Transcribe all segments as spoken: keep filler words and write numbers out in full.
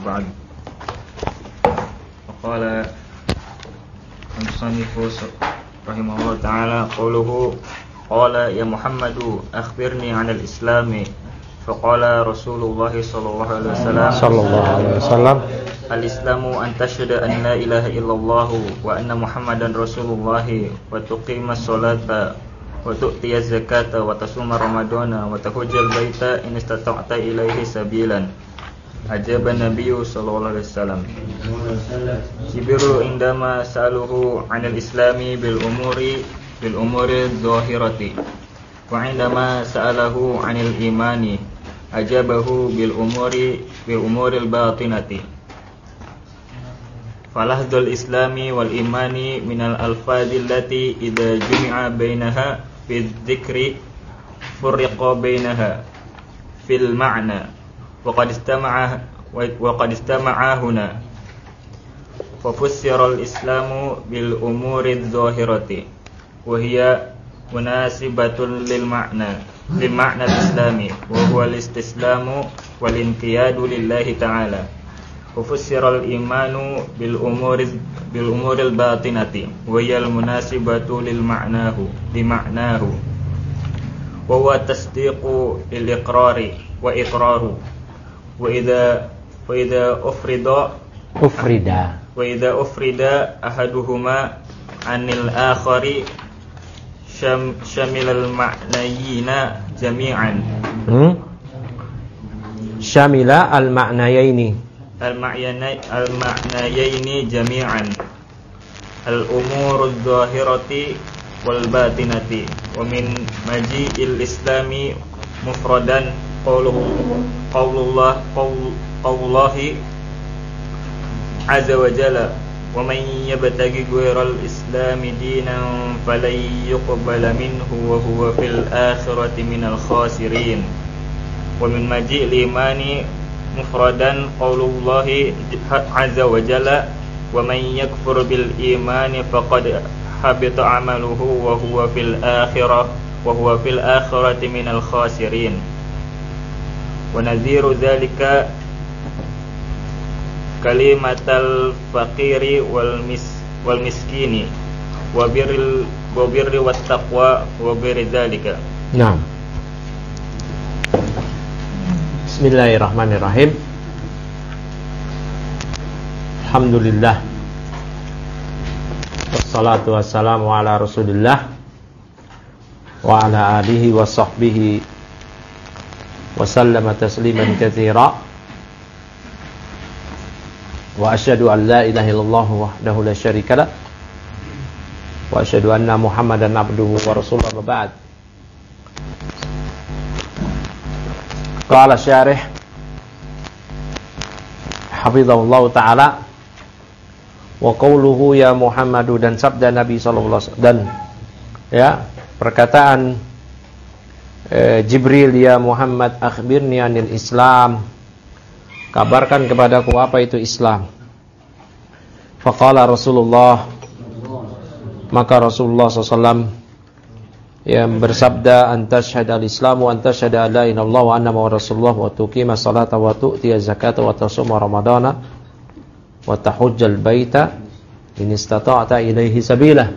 ba'd. Qala al-musannifu rahimahullah ta'ala qawluhu qala ya Muhammadu akhbirni 'anil islami faqala Rasulullah sallallahu alaihi wasallam sallallahu alaihi wasallam al-islamu an tashhada an la ilaha illallah wa anna Muhammadan Rasulullah wa tuqimas salata wa tu'tiyaz zakata wa tasuma ramadana wa tahujjal baita in istata'ta ilaihi sabilan. Ajaba Nabi sallallahu alaihi wasallam. Jibril indama sa'aluhu 'anil islami bil umuri bil umuri dhahirati wa indama sa'alahu 'anil imani ajabahu bil umuri bil umuril batinati. Falahdul islami wal imani minal alfadil lati idza jumi'a bainaha fi dzikri furriqa bainaha fil ma'na wa qad istama'a wa qad istama'a huna fa fussira al islamu bil umuri adh-dhahirati wa hiya munasibatun lil ma'na lil ma'na al-islami wa huwa al-istislamu wal inqiyadu lillahi ta'ala. Fussiral imanu bil umuri bil umuril batinati wa yal munasibatu lil ma'nahu li ma'nahu wa huwa tasdiqu lil iqrari wa iqraru wa idza wa idza ufrida ufrida wa idza ufrida ahaduhuma anil akhari syam syamilal ma'nayina jami'an hmm? Syamila al ma'nayaini Al-ma'nayaini jami'an Al-umurud dhahirati wal batinati wa min maji'il islami mufradan qawluhu qawlullah qawlullahi azza wa jalla wa man yabtaghi ghayral islami dinan falan yuqbala minhu wa huwa fil akhirati minal khasirin wa min maji'il imani mufradan qaulullahi azza wa jalla wa man yakfur bil imani faqad habita amaluhu wa huwa fil akhirah wa huwa fil akhirati minal khasirin wa nadhiru dzalika kalimatal faqiri wal mis wal miskini wa birril wa birri wat taqwa wa birri dzalika. Naam. Bismillahirrahmanirrahim. Alhamdulillah. Wassalatu wassalamu ala Rasulillah wa ala alihi wa sahbihi wa sallama tasliman katsira. Wa asyhadu an la ilaha illallah wahdahu la syarikalah wa asyhadu anna Muhammadan abduhu wa rasuluhu wa ba'd. Qala syarih hafizahullah ta'ala wa qawluhu ya Muhammadu, dan sabda Nabi sallallahu alaihi wasallam, dan ya perkataan eh, Jibril, ya Muhammad akhbirni anil Islam, kabarkan kepadaku apa itu Islam. Faqala Rasulullah, maka Rasulullah sallallahu alaihi wasallam yang bersabda, antasyhada al-islamu antasyhada la ilaha illallah wa anna muhammadar rasulullah wa tuqimas salata wa tu'tiyaz zakata wa tasuma ramadana wa tahujjal baita in istata'ta ilaihi sabila.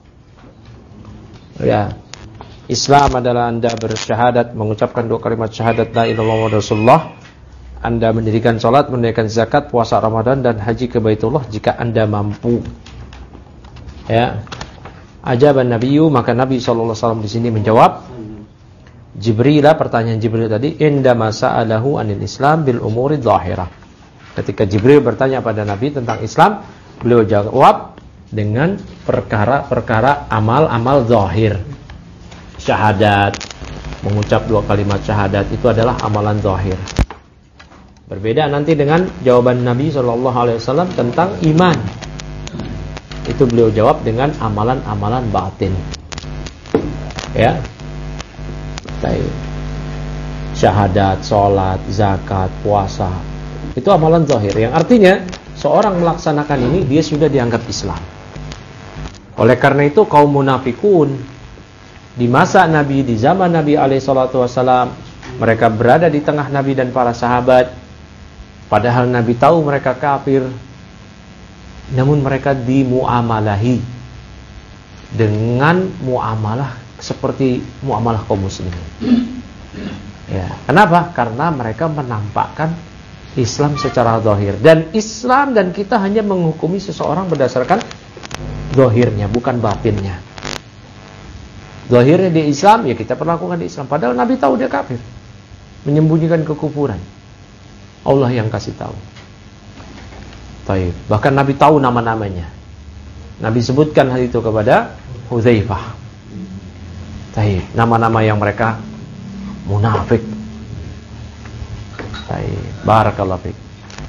Ya, Islam adalah Anda bersyahadat, mengucapkan dua kalimat syahadat la ilaha illallah muhammadar rasulullah, Anda mendirikan salat, menunaikan zakat, puasa Ramadan dan haji ke Baitullah jika Anda mampu. Ya. Ajaban Nabiyyu, maka Nabi sallallahu alaihi wasallam di sini menjawab Jibril, pertanyaan Jibril tadi, inda masa'alahu anil Islam bil umuri dhahirah. Ketika Jibril bertanya pada Nabi tentang Islam, beliau jawab dengan perkara-perkara amal-amal zahir. Syahadat, mengucap dua kalimat syahadat, itu adalah amalan zahir. Berbeda nanti dengan jawaban Nabi sallallahu alaihi wasallam tentang iman. Itu beliau jawab dengan amalan-amalan batin. Ya. Baik. Syahadat, salat, zakat, puasa. Itu amalan zahir, yang artinya seorang melaksanakan ini dia sudah dianggap Islam. Oleh karena itu kaum munafikun di masa Nabi, di zaman Nabi alaihi salatu wasallam, mereka berada di tengah Nabi dan para sahabat. Padahal Nabi tahu mereka kafir, namun mereka dimuamalahi dengan muamalah seperti muamalah kaum muslimin. Ya, kenapa? Karena mereka menampakkan Islam secara zahir, dan Islam dan kita hanya menghukumi seseorang berdasarkan zahirnya, bukan batinnya. Zahirnya di Islam, ya kita perlakukan di Islam. Padahal Nabi tahu dia kafir, menyembunyikan kekufuran. Allah yang kasih tahu. Taib. Bahkan Nabi tahu nama-namanya. Nabi sebutkan hal itu kepada Hudzaifah. Taib. Nama-nama yang mereka munafik. Taib. Barakallahu fiik.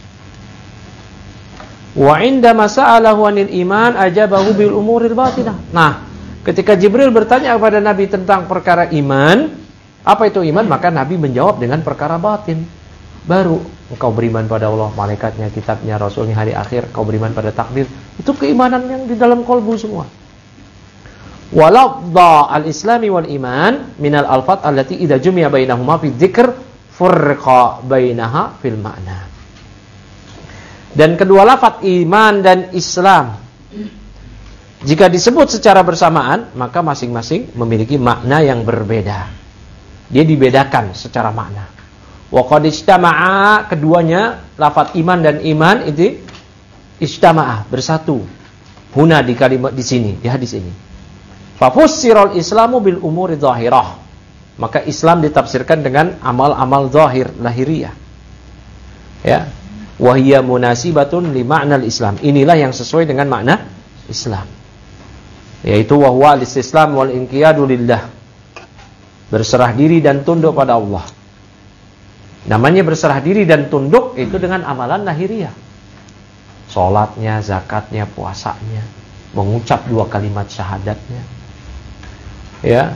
Wa indama sa'alahu 'anil iman ajabahu bil umuril batinah. Nah, ketika Jibril bertanya kepada Nabi tentang perkara iman, apa itu iman? Maka Nabi menjawab dengan perkara batin. Baru engkau beriman pada Allah, malaikatnya, kitabnya, rasulnya, hari akhir, kau beriman pada takdir. Itu keimanan yang di dalam qalbu semua. Walafdha al-islami wal iman minal alfat allati idza jumi'a bainahuma fi dzikr furqa bainaha fil ma'na. Dan kedua lafaz iman dan Islam, jika disebut secara bersamaan, maka masing-masing memiliki makna yang berbeda. Dia dibedakan secara makna. Wa qad ijtama'a, keduanya lafaz iman dan iman itu ijtama'a, bersatu. Huna di kalimat di sini, di hadis ini. Fa fussiral islamu bil umuri dhahirah. Maka Islam ditafsirkan dengan amal-amal zahir, lahiriah. Ya. Wa hiya munasibatun li ma'nal Islam. Inilah yang sesuai dengan makna Islam. Yaitu wa huwa al-istislam wal inqiyadu lillah. Berserah diri dan tunduk pada Allah. Namanya berserah diri dan tunduk itu dengan amalan lahiriah. Salatnya, zakatnya, puasanya, mengucap dua kalimat syahadatnya. Ya.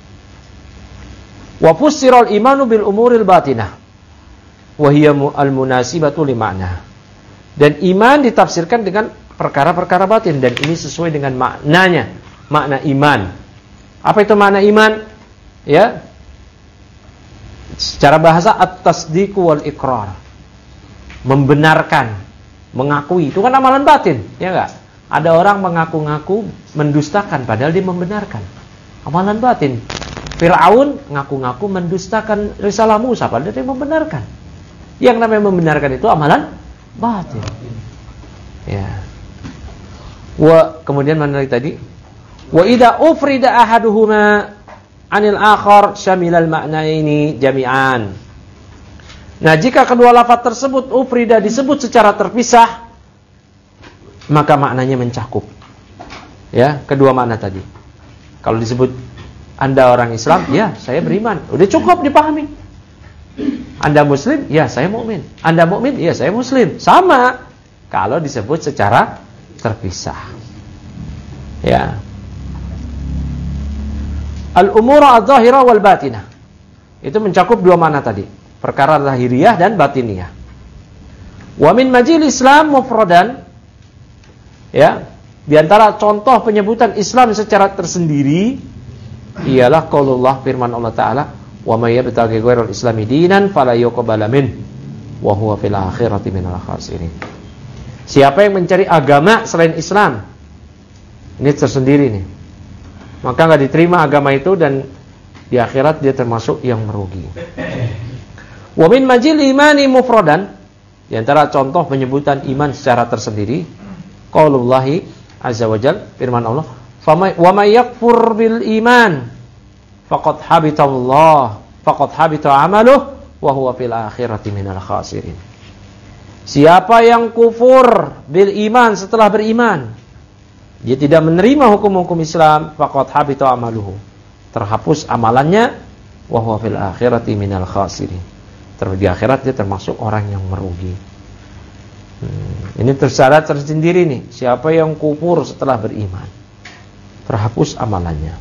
Wa fussiral imanu bil umuril batinah. Wa hiya al-munasibatu li ma'na. Dan iman ditafsirkan dengan perkara-perkara batin, dan ini sesuai dengan maknanya, makna iman. Apa itu makna iman? Ya. Secara bahasa at-tasdiq wal iqrar. Membenarkan, mengakui. Itu kan amalan batin, ya enggak? Ada orang mengaku-ngaku mendustakan padahal dia membenarkan. Amalan batin. Fir'aun ngaku-ngaku mendustakan risalah Musa padahal dia membenarkan. Yang namanya membenarkan itu amalan batin. Ya. Wa kemudian mana lagi tadi? Wa idza ufrida ahaduhuma 'anil akhar syamilal ma'naini jami'an. Nah, jika kedua lafaz tersebut ufrida disebut secara terpisah, maka maknanya mencakup. Ya, kedua makna tadi. Kalau disebut Anda orang Islam, ya, saya beriman. Udah cukup dipahami. Anda muslim, ya, saya mukmin. Anda mukmin, ya, saya muslim. Sama kalau disebut secara terpisah. Ya. Al-umura adh-dhahira wal batinah. Itu mencakup dua makna tadi, perkara lahiriah dan batiniyah. Wa min majil Islam mufradan, ya, di antara contoh penyebutan Islam secara tersendiri ialah qaulullah, firman Allah Ta'ala, wa may yabtaghi ghairal islami dinan fala yuqbala min wa huwa fil akhirati minal khasirin. Siapa yang mencari agama selain Islam, ini tersendiri nih, maka enggak diterima agama itu, dan di akhirat dia termasuk yang merugi. Wa min majil imani mufradan, di antara contoh penyebutan iman secara tersendiri, qaulullahi azza wajal, firman Allah, wa may yakfur bil iman faqad habita Allah faqad habita amaluhu wa huwa fil akhirati minal khasirin. Siapa yang kufur bil iman, setelah beriman, dia tidak menerima hukum-hukum Islam, faqad habita amaluhu, terhapus amalannya, wa huwa fil akhirati minal khasirin, di akhirat dia termasuk orang yang merugi. Hmm, ini tersyarat tersendiri nih, siapa yang kufur setelah beriman, terhapus amalannya.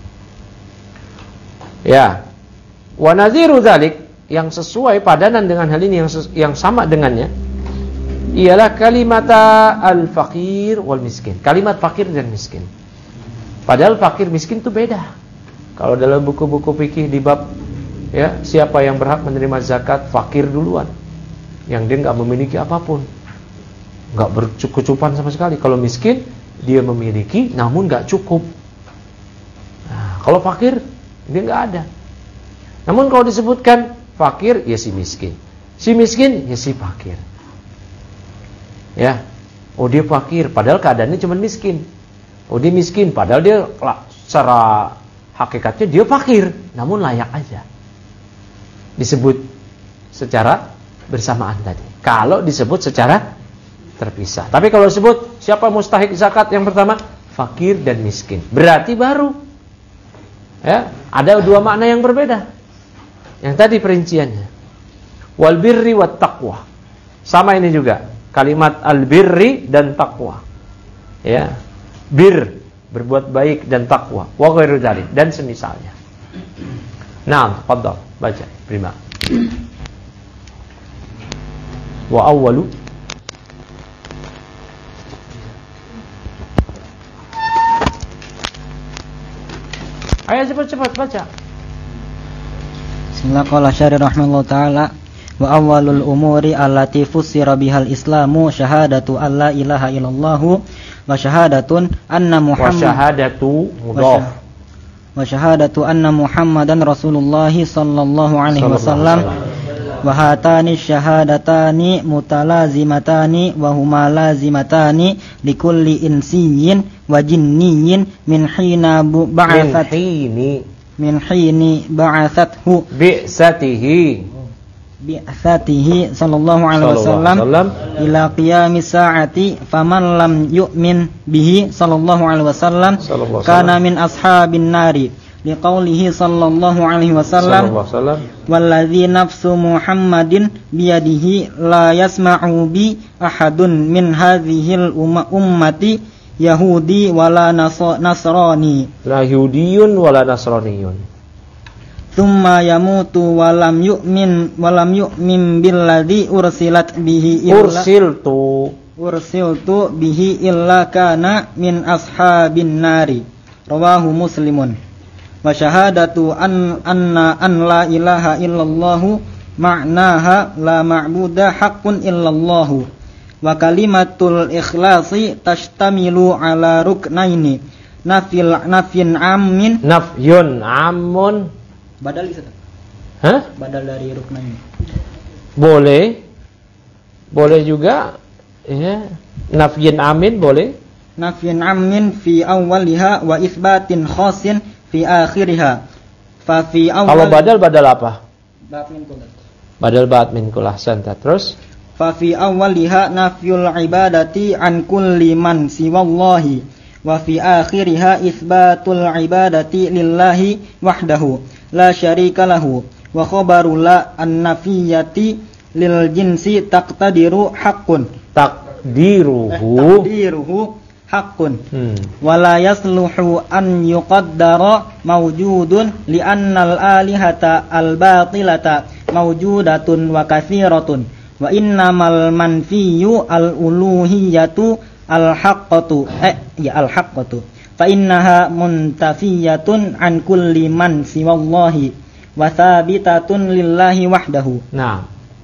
Ya. Wa nadhiru dzalik, yang sesuai padanan dengan hal ini, yang yang sama dengannya ialah kalimata al-faqir wal miskin. Kalimat fakir dan miskin. Padahal fakir miskin itu beda. Kalau dalam buku-buku fikih di bab, ya, siapa yang berhak menerima zakat, fakir duluan. yang dia nggak memiliki apapun, nggak berkecukupan sama sekali. Kalau miskin, dia memiliki namun nggak cukup. Nah, kalau fakir, dia nggak ada. Namun kalau disebutkan fakir, ya si miskin. Si miskin, ya si fakir. Ya, oh dia fakir, padahal keadaannya cuma miskin. Oh dia miskin, padahal dia secara hakikatnya dia fakir, namun layak aja. Disebut secara bersamaan tadi. Kalau disebut secara terpisah. Tapi kalau disebut siapa mustahik zakat yang pertama? Fakir dan miskin. Berarti baru. Ya, ada dua makna yang berbeda. Yang tadi perinciannya. Wal birri wat taqwa. Sama ini juga. Kalimat al birri dan taqwa. Ya. Bir, berbuat baik dan takwa. Wa ghairu dzalik, dan semisalnya. Naam, tafadhal, baca, prima. Wa awwalu Ayo cepat-cepat baca. Bismillah qala syari rahimahullah ta'ala wa awwalul umuri allati fussira bihal islamu syahadatu alla ilaha illallahu wa syahadatun anna Muhammad wa syahadatu mudhaf wa syahadatu anna Muhammadan Rasulullah sallallahu alaihi wasallam wa hatani syahadatani mutalazimatani wa huma lazimatani likulli insiyyin wa jinniyin min hina ba'athat min hini ba'athathu bi'satihi bi'athatihi sallallahu alaihi wasallam ila qiyamis saati faman lam yu'min bihi sallallahu alaihi wasallam kana min ashabin nari liqaulihi sallallahu alaihi wasallam walladzi nafsu Muhammadin biyadihi la yasma'u bi ahadun min hadhil ummati yahudi wala nasrani la yahudiyun wala nasraniyun Thumma yamutu walam yu'min walam yu'min billadzi ursilat bihi illa ursiltu ursiltu bihi illa kana min ashabin nari. Rawahu Muslimun. Wa syahadatu an anna an la ilaha illallah ma'naha la ma'buda haqqun illallah. Wa kalimatul ikhlasi tashtamilu ala ruknaini nafil nafin ammin nafyun ammun badal bisa tak? Hah? Badal dari ruknain. Boleh. Boleh juga ya. Nafyin amin boleh. Nafyin amin fi awwaliha wa isbatin khasin fi akhiriha. Fa fi awwal Kalau badal badal apa? Ba'd min kullah. Badal ba'd min kullah santa. Terus fa fi awwaliha nafyul ibadati an kulli man siwallahi wa fi akhiriha isbatul ibadati lillahi wahdahu la syarika lahu wa khabaru la an-nafiyati lil jinsi taqtadiru haqqun takdiruhu eh, takdiruhu haqqun hmm. wa la yasluhu an yuqaddara mawjudun li annal alihata al-batilata mawjudatun wa katsiratun wa innamal manfiyu al-uluhiyatu al-haqqatu eh ya al-haqqatu fa innaha muntafiyatun an kulli man siwallahi wa thabitatun lillahi wahdahu. Nah.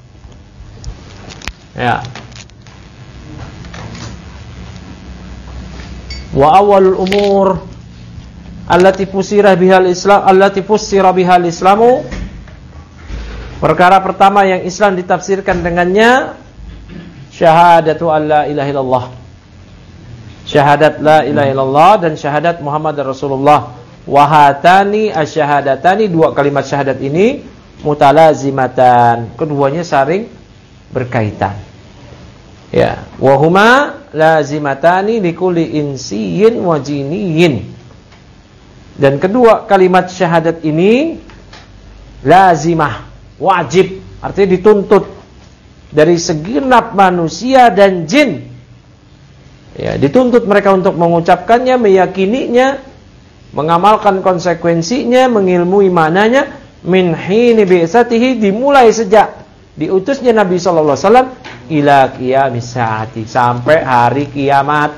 Ya. Wa awwalul umur allati fusira bihal islam allati fusira bihal islamu, perkara pertama yang Islam ditafsirkan dengannya syahadatu alla ilaha illallah, syahadat la ilaha illallah dan syahadat Muhammad Rasulullah. Wahatani asyahadatani, dua kalimat syahadat ini mutalazimatan, keduanya saling berkaitan. Ya, wahuma lazimatani likulli insiyyin wa jiniyyin. Dan kedua kalimat syahadat ini lazimah, wajib, artinya dituntut dari segenap manusia dan jin. Ya, dituntut mereka untuk mengucapkannya, meyakininya, mengamalkan konsekuensinya, mengilmui maknanya min hini bi'satihi, dimulai sejak diutusnya Nabi sallallahu alaihi wasallam ila qiyamis saati, sampai hari kiamat.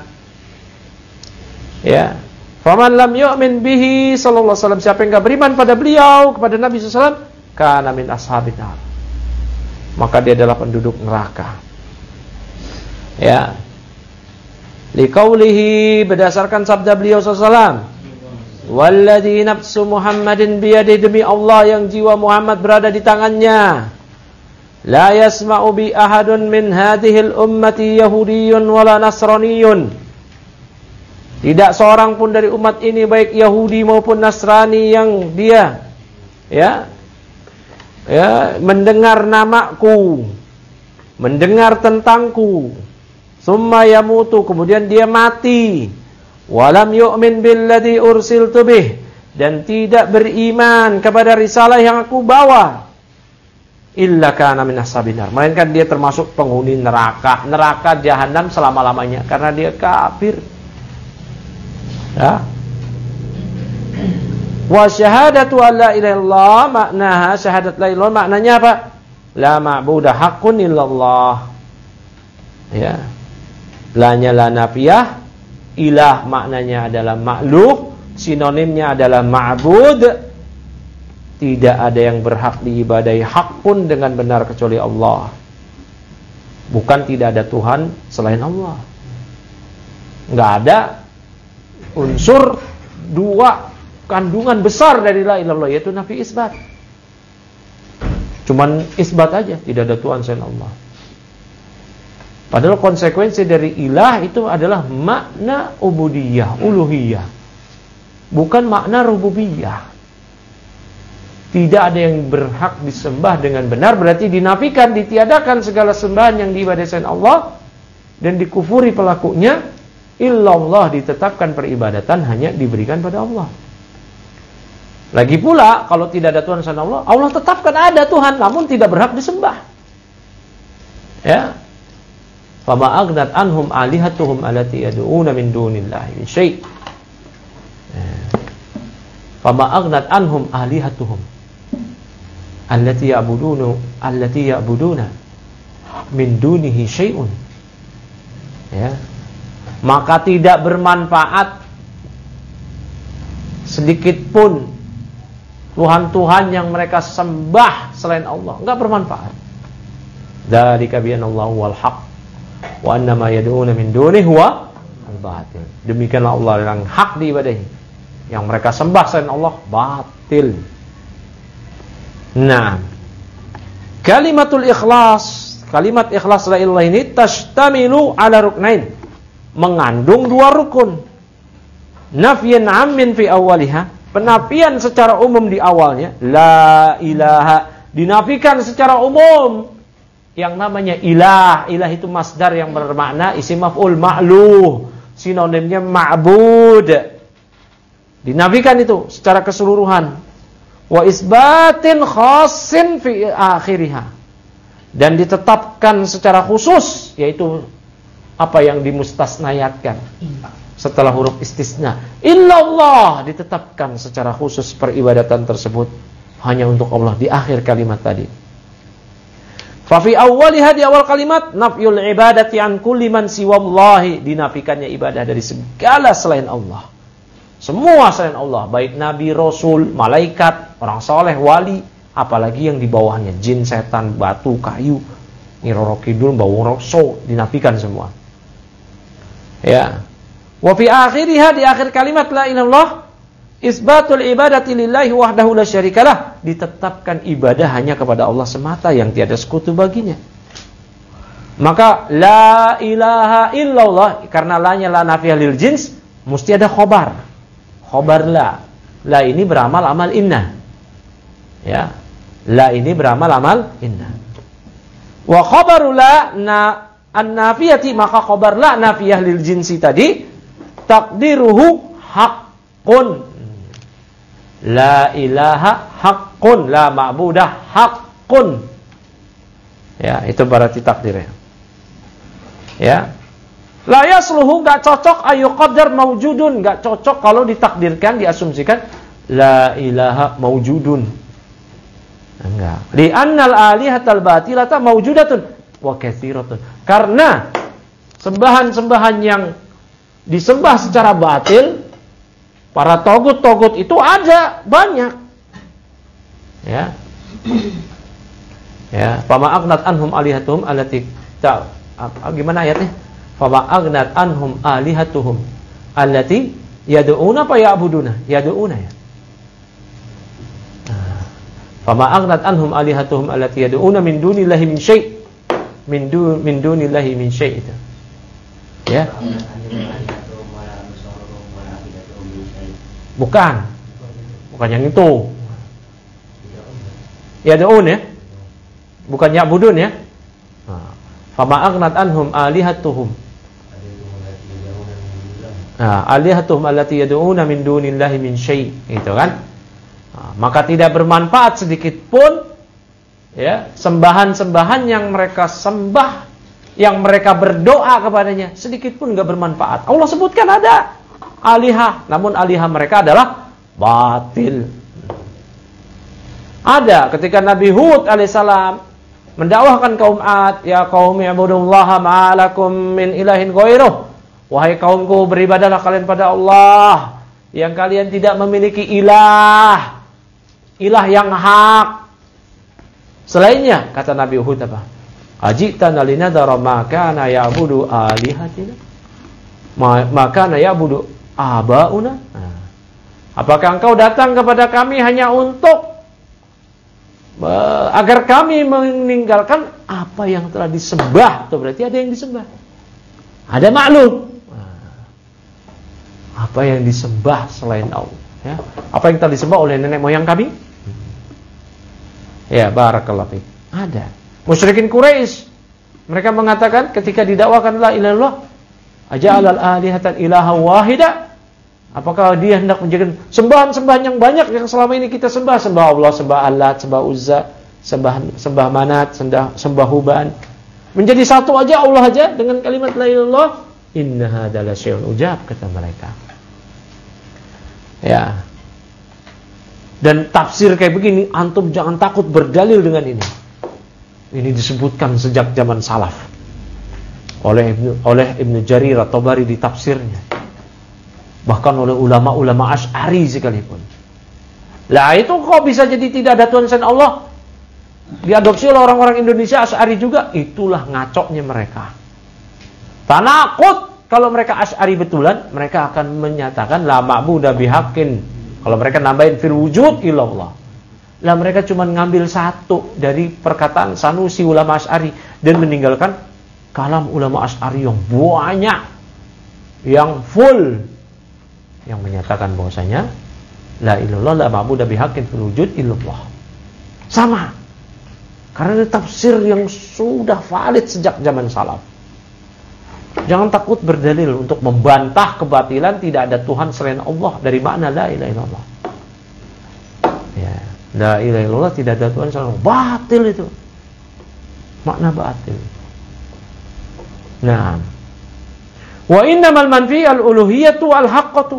Ya. Faman lam yu'min bihi sallallahu alaihi wasallam, siapa yang enggak beriman pada beliau, kepada Nabi sallallahu alaihi wasallam, kana min ashabin nar. maka dia adalah penduduk neraka. Ya. Liqaulihi, berdasarkan sabda beliau sallallahu alaihi wasallam, walladzi nafsu Muhammadin biyadihi, demi Allah yang jiwa Muhammad berada di tangannya, la yasma'u bi ahadun min hadhil ummati yahudiyyun wala nasraniyyun, tidak seorang pun dari umat ini baik Yahudi maupun Nasrani yang dia ya ya mendengar namaku, mendengar tentangku, summa yamutu, kemudian dia mati, walam yu'min billadzi ursiltu bih, dan tidak beriman kepada risalah yang aku bawa, illa kana min ashabin nar, melainkan dia termasuk penghuni neraka, neraka jahanam selama-lamanya karena dia kafir. Ya. Wa syahadatu an la ilaha illallah, maknaha syahadat la ilaha, maknanya apa? La ma'budu haqqun illallah. Ya. La-nya la nafiyah, ilah maknanya adalah makhluk, sinonimnya adalah ma'bud. Tidak ada yang berhak diibadahi haqqun dengan benar kecuali Allah. Bukan tidak ada Tuhan selain Allah. Enggak ada unsur dua kandungan besar dari la ilaha illallah, yaitu nafi isbat. Cuman isbat aja, tidak ada Tuhan selain Allah. Padahal konsekuensi dari ilah itu adalah makna ubudiyah, uluhiyah, bukan makna rububiyah. Tidak ada yang berhak disembah dengan benar, berarti dinafikan, ditiadakan segala sembahan yang diibadahi selain Allah dan dikufuri pelakunya. Illallah, ditetapkan peribadatan hanya diberikan pada Allah. Lagi pula kalau tidak ada Tuhan selain Allah, Allah tetapkan ada Tuhan namun tidak berhak disembah. Ya. Fama aghnat anhum alihatuhum allati yad'una min dunillahi min syai'. Fama aghnat anhum alihatuhum allati ya'buduna allati ya'buduna min dunihi syai'un. Ya. Maka tidak bermanfaat sedikit pun Tuhan-Tuhan yang mereka sembah selain Allah, enggak bermanfaat. Dzalika bi anallahu wal haq wa anna ma yad'una min dunihi huwa al-batil. Demikianlah Allah yang hak diibadahi, yang mereka sembah selain Allah batil. Nah, kalimatul ikhlas, kalimat ikhlas la ilaha ini tashtamilu ala ruknain, mengandung dua rukun. Nafyan 'ammin fi awwaliha, penafian secara umum di awalnya, la ilaha, dinafikan secara umum yang namanya ilah. Ilah itu masdar yang bermakna isim maf'ul ma'luh, sinonimnya ma'bud. Dinafikan itu secara keseluruhan. Wa isbatin khassin fi akhiriha, dan ditetapkan secara khusus, yaitu apa yang dimustasnayatkan setelah huruf istisna. Illallah, ditetapkan secara khusus peribadatan tersebut hanya untuk Allah di akhir kalimat tadi. Fa fi awwaliha, di awal kalimat, nafyul ibadati an kulli man siwallahi, dinafikannya ibadah dari segala selain Allah. Semua selain Allah, baik nabi, rasul, malaikat, orang soleh, wali, apalagi yang di bawahnya, jin, setan, batu, kayu, Nyiroro Kidul, Bawang Rokso, dinafikan semua. Ya. Wa fi akhiriha, di akhir kalimat la ilaha illallah, isbatul ibadati lillahi wahdahu la syarikalah, ditetapkan ibadah hanya kepada Allah semata yang tiada sekutu baginya. Maka la ilaha illallah, karena la-nya la nafiyah lil jins, mesti ada khobar. Khobar la. La ini beramal amal inna. Ya. La ini beramal amal inna. Wa khabaru la na an-nafiyati, maka khabar la nafiyah lil jinsi tadi takdiruhu haqqun. La ilaha haqqun, la ma'budah haqqun. Ya, itu berarti takdirnya. Ya. La yasluhu, enggak cocok ayu qadar maujudun, enggak cocok kalau ditakdirkan, diasumsikan la ilaha maujudun. Enggak. Li annal alihatal batilata maujudatun wa katsiratun. Karena sembahan-sembahan yang disembah secara batil, para togut-togut itu ada banyak. Ya. Ya, fama aghnat anhum alihatuhum allati ta gimana ayatnya? Fama aghnat anhum alihatuhum allati yad'una apa ya'buduna? Yad'una ya. Fama aghnat anhum alihatuhum allati yad'una min dunillahi min syai' min du min dunillahi min syai' itu. Ya. Bukan. Bukan yang itu. Yad'un ya. Bukan ya'budun ya. Fama aghnat anhum alihatuhum. Nah, alihatuhum allati yad'una min dunillahi min syai', itu kan? Nah, maka tidak bermanfaat sedikit pun ya, sembahan-sembahan yang mereka sembah, yang mereka berdoa kepadanya, sedikit pun enggak bermanfaat. Allah sebutkan ada alihah, namun alihah mereka adalah batil. Ada ketika Nabi Hud alaihissalam mendakwahkan kaum Ad, ya qaumi ibudullaha ma lakum min ilahin ghairuh. Wahai kaumku, beribadahlah kalian pada Allah yang kalian tidak memiliki ilah, ilah yang hak selainnya. Kata Nabi Hud apa? Ajitana linadara ma kana ya'budu alihatina ma kana ya'budu abauna. Nah, apakah engkau datang kepada kami hanya untuk uh, agar kami meninggalkan apa yang telah disembah? Itu berarti ada yang disembah, ada maklum. Apa yang disembah selain Allah, ya? Apa yang telah disembah oleh nenek moyang kami? Ya, barakallahu fiik. Ada musyrikin Quraisy, mereka mengatakan ketika didakwakan la ilaha illallah, aja'alal alihatan ilaha wahida, apakah dia hendak menjadikan sembahan-sembahan yang banyak yang selama ini kita sembah, sembah Allah, sembah Allat, sembah Uzza, sembah sembah Manat, sembah sembah Huban, menjadi satu aja Allah aja dengan kalimat la ilaha illallah? Inna hadza la syai'un ujab, kata mereka. Ya. Dan tafsir kayak begini, antum jangan takut berdalil dengan ini. Ini disebutkan sejak zaman salaf oleh Ibnu, oleh Ibnu Jarir at-Tabari di tafsirnya. Bahkan oleh ulama-ulama Asy'ari sekalipun. Lah itu kok bisa jadi tidak ada Tuhan selain Allah? Diadopsi oleh orang-orang Indonesia Asy'ari juga. Itulah ngacoknya mereka. Tanakut kalau mereka Asy'ari betulan, mereka akan menyatakan la ma'budu bihaqqin. Kalau mereka nambahin fil wujud illallah. Lah mereka cuma ngambil satu dari perkataan Sanusi ulama Asy'ari dan meninggalkan kalam ulama Asy'ari yang banyak, yang full, yang menyatakan bahwasanya la ilallah la ma'budu bihaqqin fil wujud illallah. Sama. Karena itu tafsir yang sudah valid sejak zaman salaf. Jangan takut berdalil untuk membantah kebatilan tidak ada Tuhan selain Allah. Dari makna la ilaha illallah. Ya, la ilaha illallah tidak ada Tuhan selain Allah. Batil itu. Makna batil. Nah. Wa innamal manfi al-uluhiyatu al-haqqatu.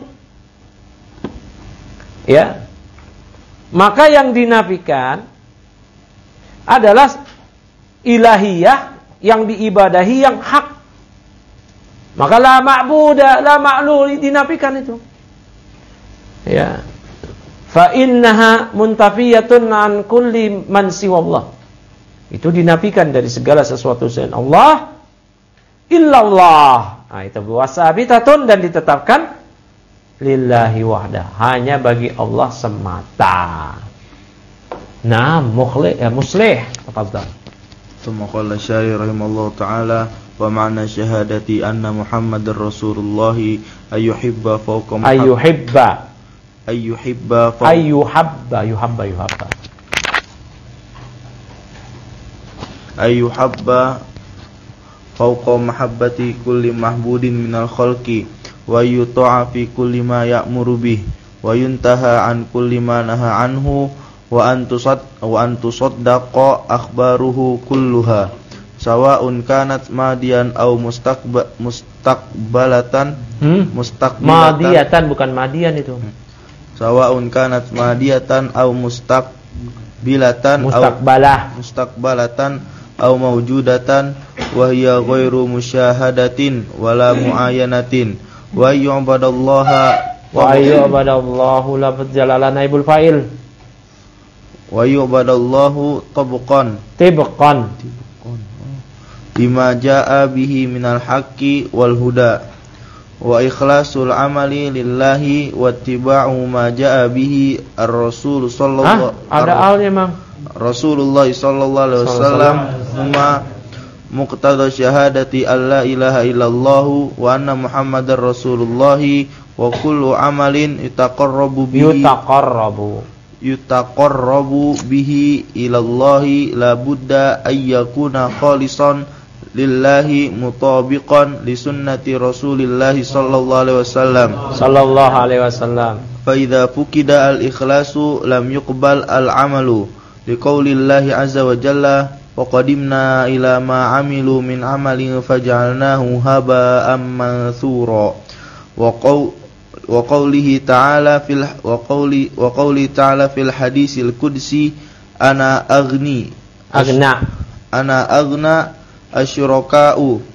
Ya. Maka yang dinafikan adalah ilahiyah yang diibadahi yang hak. Maka la ma'buda, la ma'lul dinafikan itu. Ya. Fa innaha muntafiyatun an kulli man siwallah. Itu dinafikan dari segala sesuatu selain Allah illallah. Nah, itu wasabitatun dan ditetapkan lillahi wahdah, hanya bagi Allah semata. Nah, mukhlih ya muslih. Tafadhal. Tsumma qala syari rahimallahu taala wa ma'na syahadati anna Muhammadar Rasulullah ayyuhibba fawqa muhabba ayyuhibba ayyuhibba fawqa ayyuhabba yuhabba yuhabba ayyuhabba fawqa mahabbati kulli mahbudin minal khalqi wa yuta'a fi kulli ma ya'muru bih wa yuntaha an kulli ma naha anhu wa antusad wa antusaddaqa akhbaruhu kulluha sawa'un kanat madiyan aw mustaqba mustaqbalatan hmm? mustaqbilatan madiyatan bukan madian itu. Sawa'un kanat madiyatan aw mustaqbilatan mustaqbalah mustaqbalatan aw mawjudatan wa hiya ghairu musyahadatin wala muayyanatin wa yu'badallaha wa yu'badallahu lafz jalala naibul fa'il wa yu'badallahu tabqan tibqan bima jaa bihi minal haqqi wal huda wa ikhlasul amali lillahi wattiba'u ma jaa bihi ar-rasul sallallahu ada alnya Mang Rasulullah sallallahu alaihi wasallam huma muqtada syahadati alla ilaha illallah wa anna muhammadar rasulullah wa kullu amalin yutaqarrabu bihi yutaqarrabu yutaqarrabu bihi ilallahi la budda ayyakuna khalisan lillahi mutabiqan li sunnati rasulillah sallallahu alaihi wasallam sallallahu alaihi wasallam fa idza fuqida al ikhlasu lam yuqbal al amalu liqaulillahi azza wa jalla wa qadimna ila ma amilu min amalin faj'alnahu haba'an manthura wa qaw wa qawlihi ta'ala fil wa qawli wa qawli ta'ala fil hadisil qudsi ana aghni agna ana aghna asyraka'u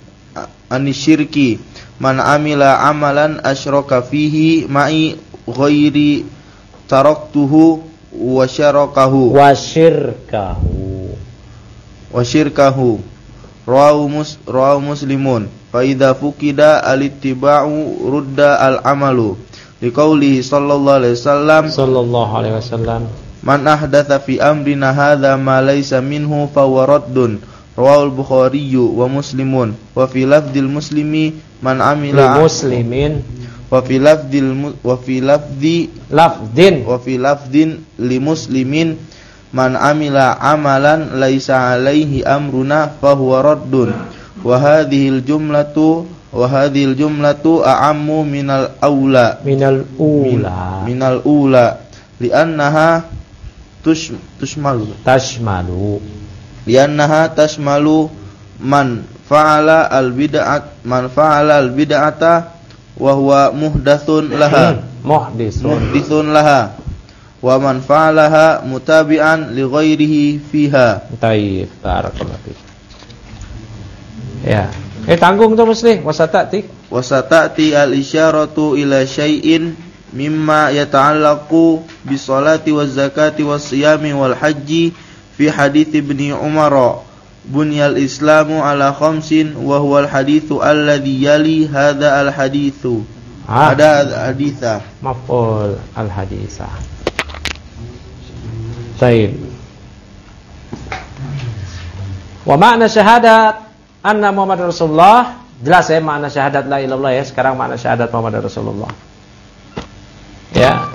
anisyirki man amila amalan asyraka fihi ma'i ghairi taraktuhu wa syarakahu wa syirkahu wa syirkahu rawahu mus rawahu muslimun fa idza fuqida al-ittiba'u rudda al-amalu liqaulihi sallallahu alaihi wasallam sallallahu alaihi wasallam man ahdatsa fi amrina hadza ma laysa minhu fa huwa raddun rawahu al-bukhari wa muslimun wa fi lafdil muslimi man amila muslimin wa fi lafdil wa fi lafdi lafdin wa fi lafdin li muslimin man amila amalan laisa alaihi amruna fa huwa raddun wa hadhil jumlatu wa hadhil jumlatu a'ammu minal aula minal ula minal ula li'annaha tush tushmalu tashmalu li'annaha tashmalu man fa'ala al bid'at man fa'ala al bid'ata wa huwa muhdatsun laha muhdisun muhditsun laha wa man fa'alaha mutabi'an li ghairihi fiha. Tayyib, barakallahu fiik. Ya. Eh tanggung tuh Muslim, wasatati. Wasatati al-isyaratu ila syai'in mimma yata'allaqu bis salati waz zakati was siyami wal haji fi hadits Ibnu Umar. Bunyal Islamu ala khamsin wa huwa al-haditsu alladhi yali hadza al-haditsu. Ada haditsa. Maf'ul al-haditsa. Baik. Wa makna syahadat anna Muhammad Rasulullah, jelas ya makna syahadat la ilaha illallah ya. Sekarang makna syahadat Muhammad Rasulullah. Ya.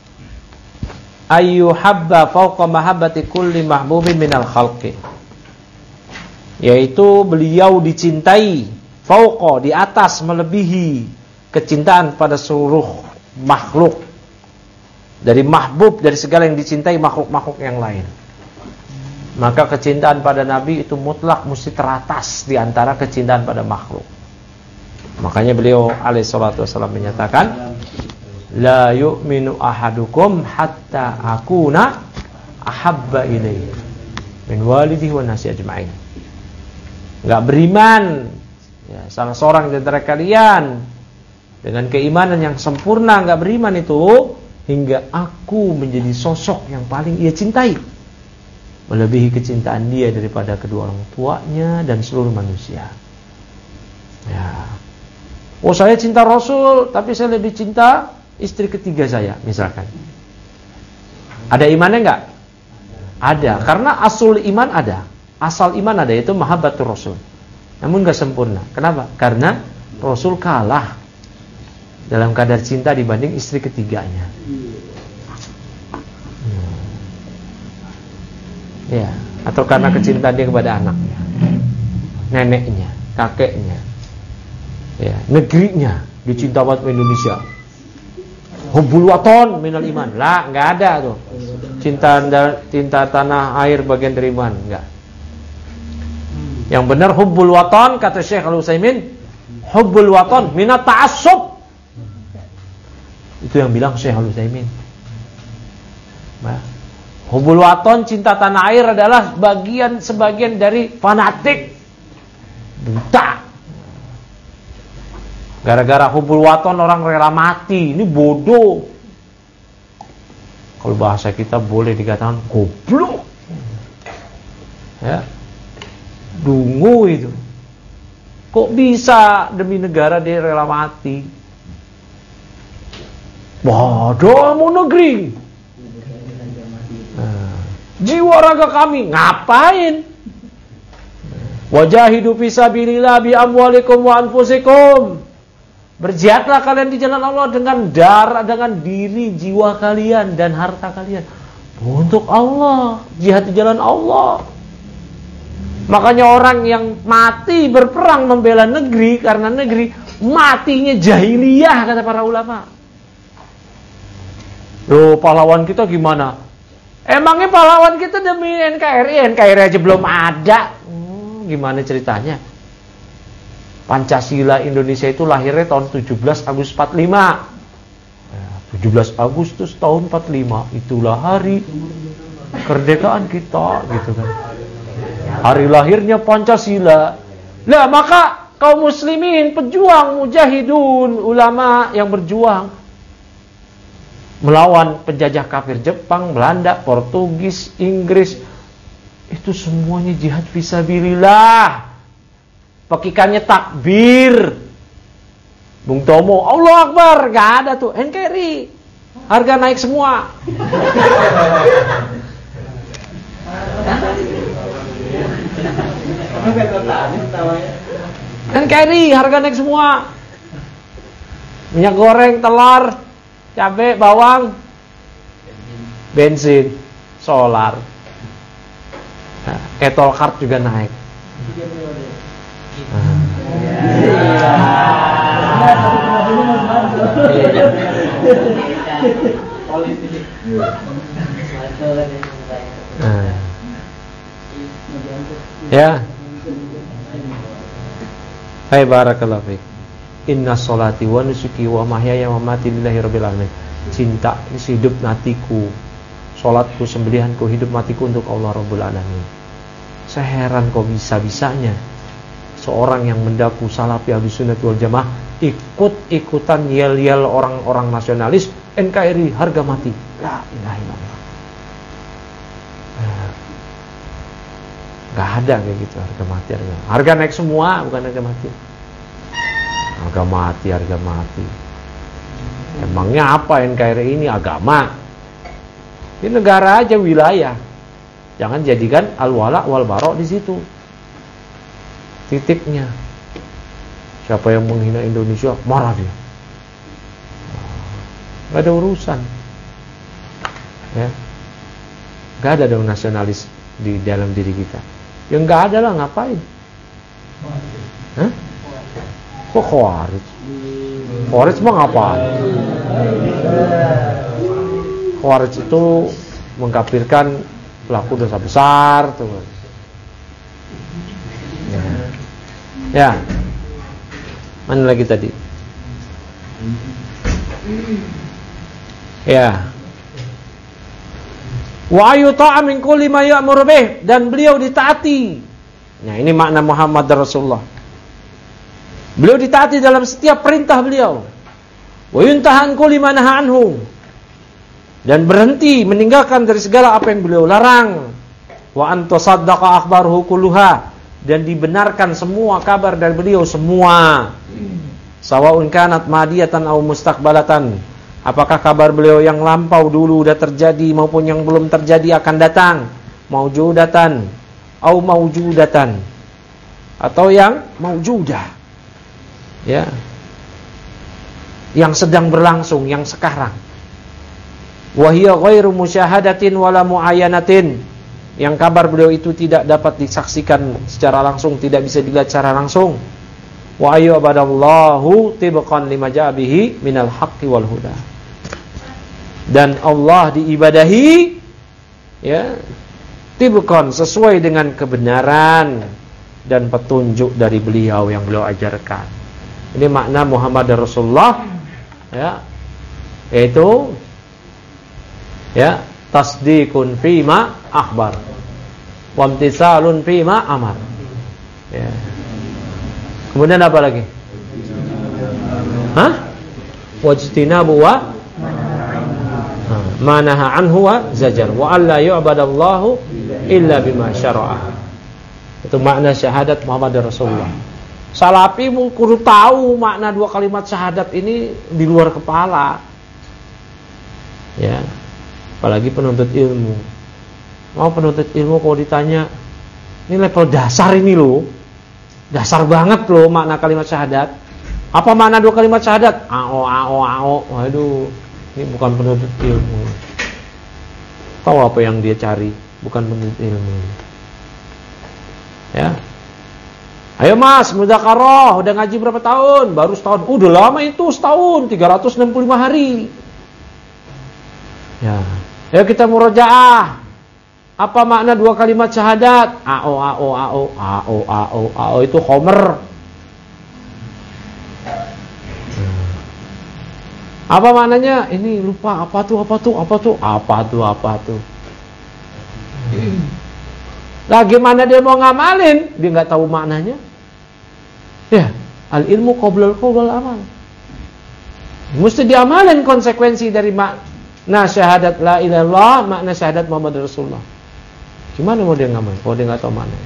Ayu habba fawqa mahabbati kulli mahbubin minal khalqi. Yaitu beliau dicintai fawqa, di atas, melebihi kecintaan pada seluruh makhluk. Dari mahbub, dari segala yang dicintai makhluk-makhluk yang lain. Maka kecintaan pada Nabi itu mutlak mesti teratas di antara kecintaan pada makhluk. Makanya beliau alaihi salatu wasallam menyatakan, la yu'minu ahadukum hatta akuna ahabba ilaihi min walidihi wan nasi ajma'in. Enggak beriman ya, salah seorang di antara kalian dengan keimanan yang sempurna, enggak beriman itu hingga aku menjadi sosok yang paling ia cintai, melebihi kecintaan dia daripada kedua orang tuanya dan seluruh manusia. Ya. Oh, saya cinta Rasul, tapi saya lebih cinta istri ketiga saya, misalkan. Ada imannya enggak? Ada, karena asul iman ada. Asal iman ada, yaitu mahabbatur Rasul. Namun enggak sempurna. Kenapa? Karena Rasul kalah dalam kadar cinta dibanding istri ketiganya. Hmm. Ya, atau karena kecintaan dia kepada anaknya, neneknya, kakeknya, ya, negerinya, dicinta banget Indonesia. Hubbul waton minal iman. Lah, enggak ada tuh. Cinta cinta tanah air bagian dari iman, enggak. Yang benar hubbul waton, kata Syekh Al-Utsaimin, hubbul waton minat ta'assub. Itu yang bilang Syekh Al-Utsaimin. Nah, hubbul waton, cinta tanah air adalah bagian sebagian dari fanatik, buta. Gara-gara hubbul waton orang rela mati. Ini bodoh. Kalau bahasa kita boleh dikatakan goblok. Ya. Dungu itu. Kok bisa demi negara dia rela mati? Bodoh mau negeri. Nah, jiwa raga kami ngapain? Wajahidu fisabilillah bi amwalikum wa anfusikum. Berjihadlah kalian di jalan Allah dengan darah, dengan diri, jiwa kalian dan harta kalian untuk Allah. Jihad di jalan Allah. Makanya orang yang mati berperang membela negeri karena negeri, matinya jahiliyah kata para ulama. Loh, pahlawan kita gimana? Emangnya pahlawan kita demi N K R I? N K R I aja belum ada. Hmm, gimana ceritanya? Pancasila Indonesia itu lahirnya tahun tujuh belas Agustus empat puluh lima. Ya, tujuh belas Agustus tahun empat puluh lima, itulah hari kemerdekaan kita, gitu kan. Hari lahirnya Pancasila. Lah, maka kaum muslimin, pejuang, mujahidun, ulama yang berjuang melawan penjajah kafir Jepang, Belanda, Portugis, Inggris, itu semuanya jihad fisabilillah. Pekikannya takbir. Bung Tomo, Allah Akbar, gak ada tuh. N K R I, harga naik semua. N K R I, harga naik semua. Minyak goreng, telur, cabai, bawang, bensin, solar. Nah, ketol kart juga naik. Nah. Nah. Ya. Hai barakallahu fiik. Inna sholati wa nusuki wa mahyaya wa mamati lillahi rabbil alamin. Cinta hidup matiku, salatku, sembelihanku, hidup matiku untuk Allah Rabbul Alamin. Saya heran kok bisa-bisanya seorang yang mendaku salafi Ahlus Sunnah wal Jamaah ikut-ikutan yel-yel orang-orang nasionalis, N K R I harga mati. La ilaha illallah. Nah, gak ada kayak gitu harga mati, harga. Harga naik semua, bukan harga mati. Harga mati, harga mati. Emangnya apa N K R I ini agama? Ini negara aja, wilayah. Jangan jadikan al-wala wal bara di situ. Titiknya. Siapa yang menghina Indonesia, marah dia. Gak ada urusan. Ya. Gak ada dong nasionalis di dalam diri kita. Yang gak ada lah, ngapain? Hah? Kok khawarij? Khawarij mah ngapain? Khawarij itu mengkafirkan pelaku dosa besar tuh. Ya. Ya. Mana lagi tadi? Ya. Wa yuta'a min kulli ma ya'muru bih, dan beliau ditaati. Nah, ini makna Muhammad Rasulullah. Beliau ditaati dalam setiap perintah beliau. Wa yuntahan kulli ma naha anhu, dan berhenti meninggalkan dari segala apa yang beliau larang. Wa antasaddaqa akhbaruhu kulluha, dan dibenarkan semua kabar dari beliau semua. Sawaun kanat madiyatan aw mustaqbalatan, apakah kabar beliau yang lampau dulu udah terjadi maupun yang belum terjadi akan datang, maujudatan aw maujudatan, atau yang maujudah, ya, yang sedang berlangsung, yang sekarang. Wahia ghairu musyahadatin wala muayyanatin, yang kabar beliau itu tidak dapat disaksikan secara langsung, tidak bisa dilihat secara langsung. Wa ayyabadallahu tibqan lima ja'a bihi minal haqqi wal huda, dan Allah diibadahi, ya, tibqan sesuai dengan kebenaran dan petunjuk dari beliau yang beliau ajarkan. Ini makna Muhammad Rasulullah, ya, yaitu, ya, tasdiqun fima akhbar wa imtisalun fima amar. Ya. Kemudian apa lagi? Hah? Wajtinabu wa? Nah. manaha anhu wa zajar wa alla yu'badallahu illa bima syara'a. Itu makna syahadat Muhammad Rasulullah. Salafi kudu tahu makna dua kalimat syahadat ini di luar kepala. Ya. Apalagi penuntut ilmu. Mau penuntut ilmu kalau ditanya, ini level dasar ini loh. Dasar banget loh makna kalimat syahadat. Apa makna dua kalimat syahadat? Ao ao ao. Waduh, ini bukan penuntut ilmu. Tahu apa yang dia cari? Bukan penuntut ilmu. Ya. Ayo mas, mudzakarah, udah ngaji berapa tahun? Baru setahun. Udah lama itu, setahun, tiga ratus enam puluh lima hari. Ya. Ayo kita murojaah. Apa makna dua kalimat syahadat? Ao ao ao ao ao ao itu khomer. Apa maknanya? Ini lupa, apa tuh, apa tuh, apa tuh, apa tuh, apa tuh. Lah gimana dia mau ngamalin? Dia nggak tahu maknanya. Ya, al ilmu qoblal qoblal amal. Mesti diamalin konsekuensi dari makna syahadat la ilaha illallah, makna syahadat Muhammad Rasulullah. Gimana mau dia ngamalin kalau dia nggak tahu maknanya?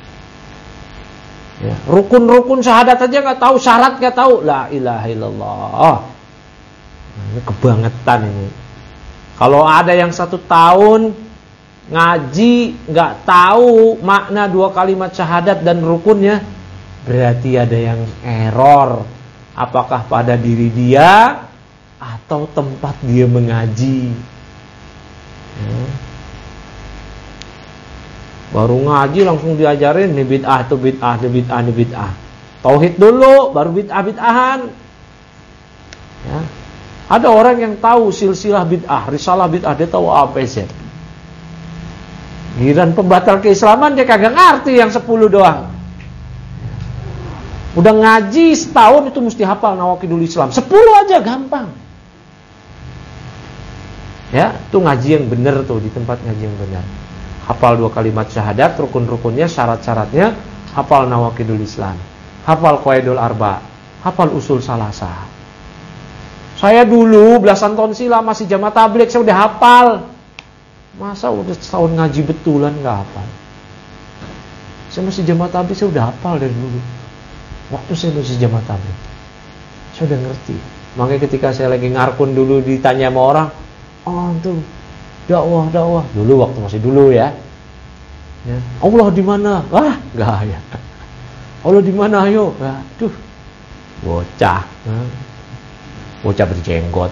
Ya, rukun-rukun syahadat aja nggak tahu, syarat nggak tahu, la ilaha illallah. Nah, ini kebangetan ini. Kalau ada yang satu tahun ngaji nggak tahu makna dua kalimat syahadat dan rukunnya, berarti ada yang error. Apakah pada diri dia atau tempat dia mengaji? Ya. Baru ngaji langsung diajarin nih bid'ah itu bid'ah, nih bid'ah, nih bid'ah. Tauhid dulu, baru bid'ah bid'ahan. Ya. Ada orang yang tahu silsilah bid'ah, risalah bid'ah, dia tahu A B C. Giliran pembatal keislaman dia kagak ngerti yang sepuluh doang. Udah ngaji setahun itu mesti hafal nawakidul Islam. sepuluh aja gampang. Ya, itu ngaji yang benar tuh, di tempat ngaji yang benar. Hafal dua kalimat syahadat, rukun-rukunnya, syarat-syaratnya, hafal nawakidul Islam, hafal qawaidul arba, hafal usul salasah. Saya dulu belasan tahun silam masih jamaah tabligh, saya udah hafal. Masa udah setahun ngaji betulan nggak hafal? Saya masih jamaah tabligh, saya udah hafal dari dulu. Waktu saya masih jamaah tabligh, saya udah ngerti. Makanya ketika saya lagi ngarkun dulu ditanya sama orang, oh tuh dakwah dakwah dulu waktu masih dulu ya. Ya. Allah di mana? Wah nggak ya. Allah di mana? Ayo, aduh, bocah, bocah berjenggot.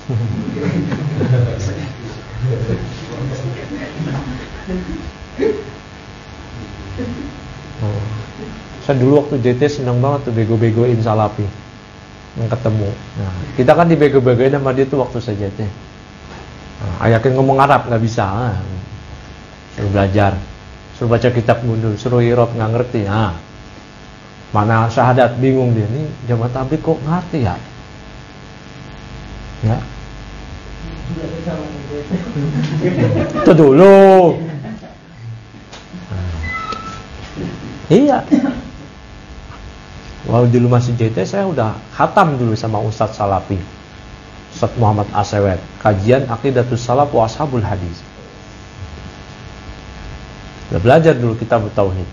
Oh. Saya dulu waktu J T senang banget tuh bego-begoin salafi yang ketemu. Nah, kita kan dibego-begoin sama dia tuh waktu saya J T. Nah, ayakin ngomong Arab nggak bisa. Nah, suruh belajar, suruh baca kitab mundur, suruh irob nggak ngerti. Nah, mana syahadat bingung dia. Nih jamaah tabligh kok ngerti ya? Ya. Itu dulu. Nah, iya. Waktu dulu masih J T saya udah khatam dulu sama Ustadz Salafi, Ustadz Muhammad Asewet, kajian Aqidatus Salaf wa Ashabul Hadis. Udah belajar dulu kitab tauhid.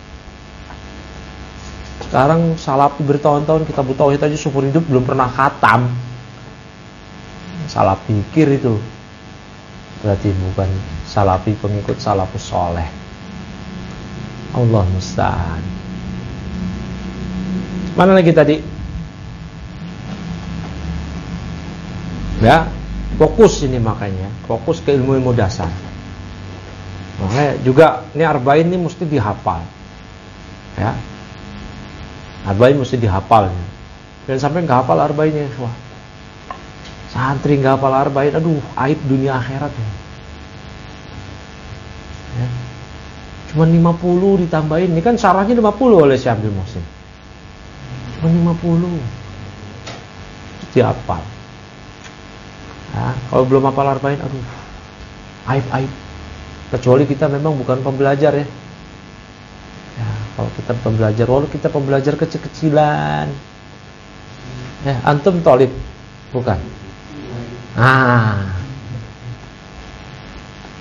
Sekarang Salafi bertahun-tahun kitab tauhid aja seumur hidup belum pernah khatam. Salah pikir itu. Berarti bukan Salafi pengikut salafus soleh. Allah musta'an. Mana lagi tadi? Ya, fokus ini makanya, fokus ke ilmu-ilmu dasar. Makanya juga ini arba'in ini mesti dihafal. Ya. Arba'in mesti dihafal. Dan sampai enggak hafal arba'innya, wah. Santri enggak hafal arba'in, aduh, aib dunia akhirat ya. Ya. Cuma lima puluh ditambahin, ini kan syarahnya lima puluh oleh Syekh Abdul Muhsin. Cuma lima puluh. Dihafal. Nah, kalau belum hafal arba'in, aduh, aib-aib. Kecuali kita memang bukan pembelajar ya. Ya, kalau kita pembelajar, walau kita pembelajar kecil-kecilan. Ya, antum tolib, bukan? Ah,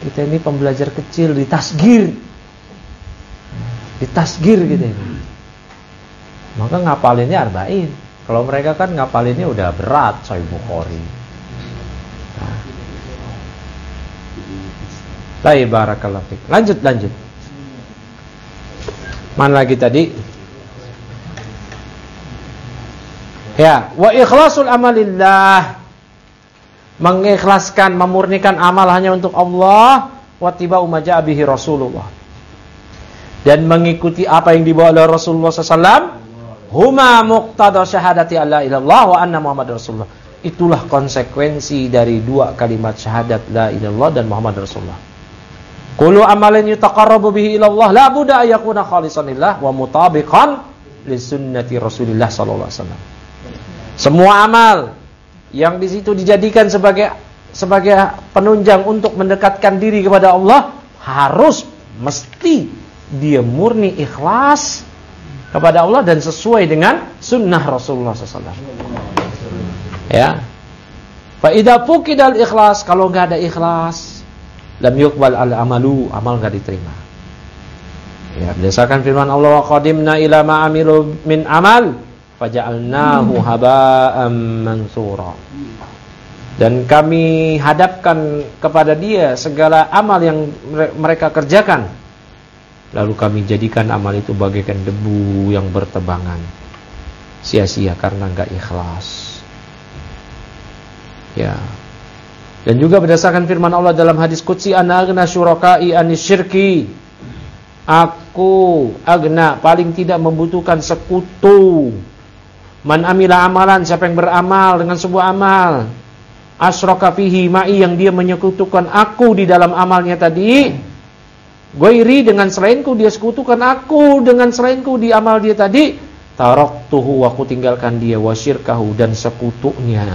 Kita ini pembelajar kecil, ditasgir. Ditasgir gitu ini. Maka ngapalinnya arba'in. Kalau mereka kan ngapalinnya udah berat, Sahih Bukhari. Nah. Baik, barakallahu fiik. Lanjut, lanjut. Mana lagi tadi? Ya, wa ikhlasul amalillah. Mengikhlaskan, memurnikan amal hanya untuk Allah, wa tiba'u ma ja'a bihi Rasulullah. Dan mengikuti apa yang dibawa oleh Rasulullah sallallahu alaihi wasallam, huma muqtada syahadati alla ilallah wa anna Muhammad Rasulullah. Itulah konsekuensi dari dua kalimat syahadat la ilallah dan Muhammad Rasulullah. Kullu amalin yutaqarrabu bihi ilallah la budda ayakuna khalisan lillah wa mutabiqan li sunnati Rasulillah sallallahu alaihi wasallam. Semua amal yang di situ dijadikan sebagai sebagai penunjang untuk mendekatkan diri kepada Allah harus mesti dia murni ikhlas kepada Allah dan sesuai dengan sunnah Rasulullah sallallahu alaihi wasallam. Ya. Fa idza fuqidal ikhlas, kalau enggak ada ikhlas, lam yuqbal al amalu, amal enggak diterima. Ya, berdasarkan firman Allah, wa qadimna ila ma amilu min amal faja'alnahu haba'an mansura. Dan kami hadapkan kepada dia segala amal yang mereka kerjakan, lalu kami jadikan amal itu bagaikan debu yang bertebangan, sia-sia karena enggak ikhlas. Ya. Dan juga berdasarkan firman Allah dalam hadis qudsi, ana aghna syuraka'i anisyirki. Aku agna, paling tidak membutuhkan sekutu. Man amila amalan, siapa yang beramal dengan sebuah amal, asyraka fihi ma'i, yang dia menyekutukan aku di dalam amalnya tadi, ghairi, dengan selainku, dia sekutukan aku dengan selainku di amal dia tadi, taraktuhu, aku tinggalkan dia, wa syirkahu, dan sekutunya.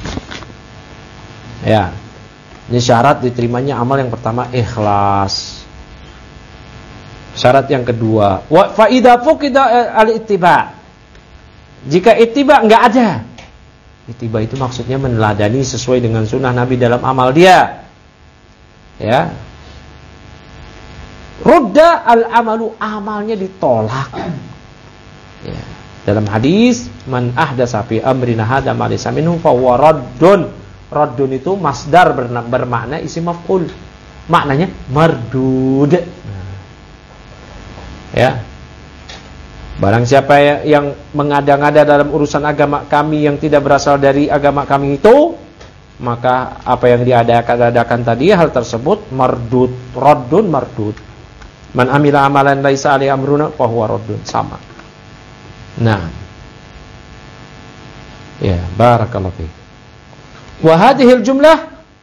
Ya. Ini syarat diterimanya amal yang pertama, ikhlas. Syarat yang kedua, wa fa idza fuqida al-ittiba. Jika ittiba enggak ada. Ittiba itu maksudnya meneladani sesuai dengan sunnah Nabi dalam amal dia. Ya. Rudda al-amalu, amalnya ditolak. Ya. Dalam hadis, man ahdasa fi amrina hadza ma laysa minhu fa huwa raddun. Raddun itu masdar bermakna isim maf'ul. Maknanya mardud. Ya. Barang siapa yang mengada-ngada dalam urusan agama kami yang tidak berasal dari agama kami itu, maka apa yang diadakan tadi, hal tersebut mardud, raddun mardud. Man amila amalan laisa alaihi amruna fa huwa raddun, sama. Nah. Ya, barakallahu fiik. Wa hadhil jumlah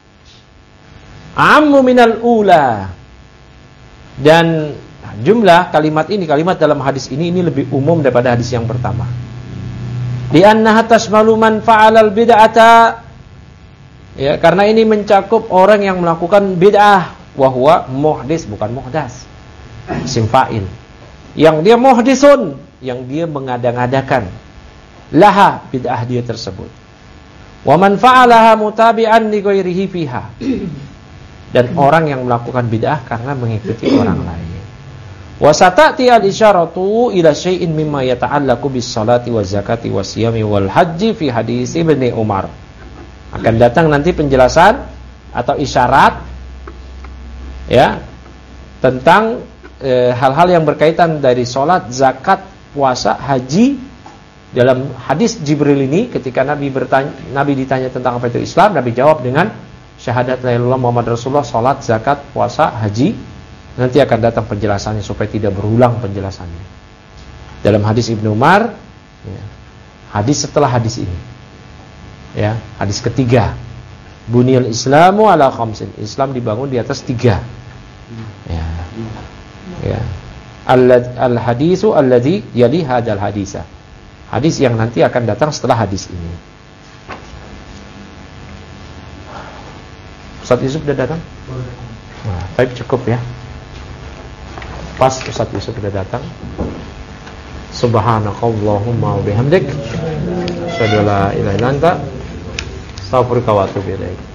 ammu minal ula. Dan jumlah kalimat ini, kalimat dalam hadis ini ini lebih umum daripada hadis yang pertama. Di annaha tashmalu man fa'alal bid'ata. Ya, karena ini mencakup orang yang melakukan bid'ah, wa huwa muhdits, bukan muhdas. Isim fa'il. Yang dia muhdisun, yang dia mengada-ngadakan laha, bid'ah dia tersebut. Wa man fa'alaha mutabi'an li ghairihi fiha. Dan orang yang melakukan bid'ah karena mengikuti orang lain. Wa satati al-isyaratu ila syai'in mimma yata'allaqu bis salati waz zakati was siyami wal haji fi hadis Ibnu Umar. Akan datang nanti penjelasan atau isyarat ya tentang e, hal-hal yang berkaitan dari salat, zakat, puasa, haji. Dalam hadis Jibril ini, ketika Nabi bertanya, Nabi ditanya tentang apa itu Islam, Nabi jawab dengan syahadat la ilaha illallah Muhammad Rasulullah, salat, zakat, puasa, haji. Nanti akan datang penjelasannya supaya tidak berulang penjelasannya. Dalam hadis Ibnu Umar, ya, hadis setelah hadis ini, ya, hadis ketiga, buniyal Islamu ala khamsin, Islam dibangun di atas tiga. Ya, ya. Al hadisu alladzi yali hadzal hadisa. Hadis yang nanti akan datang setelah hadis ini. Ustaz Yusuf sudah datang? Nah, baik, cukup ya. Pas Ustaz Yusuf sudah datang. Subhanakallahumma wa bihamdik, asyhadu an la ilaha illa anta, astaghfiruka wa atubu ilaik.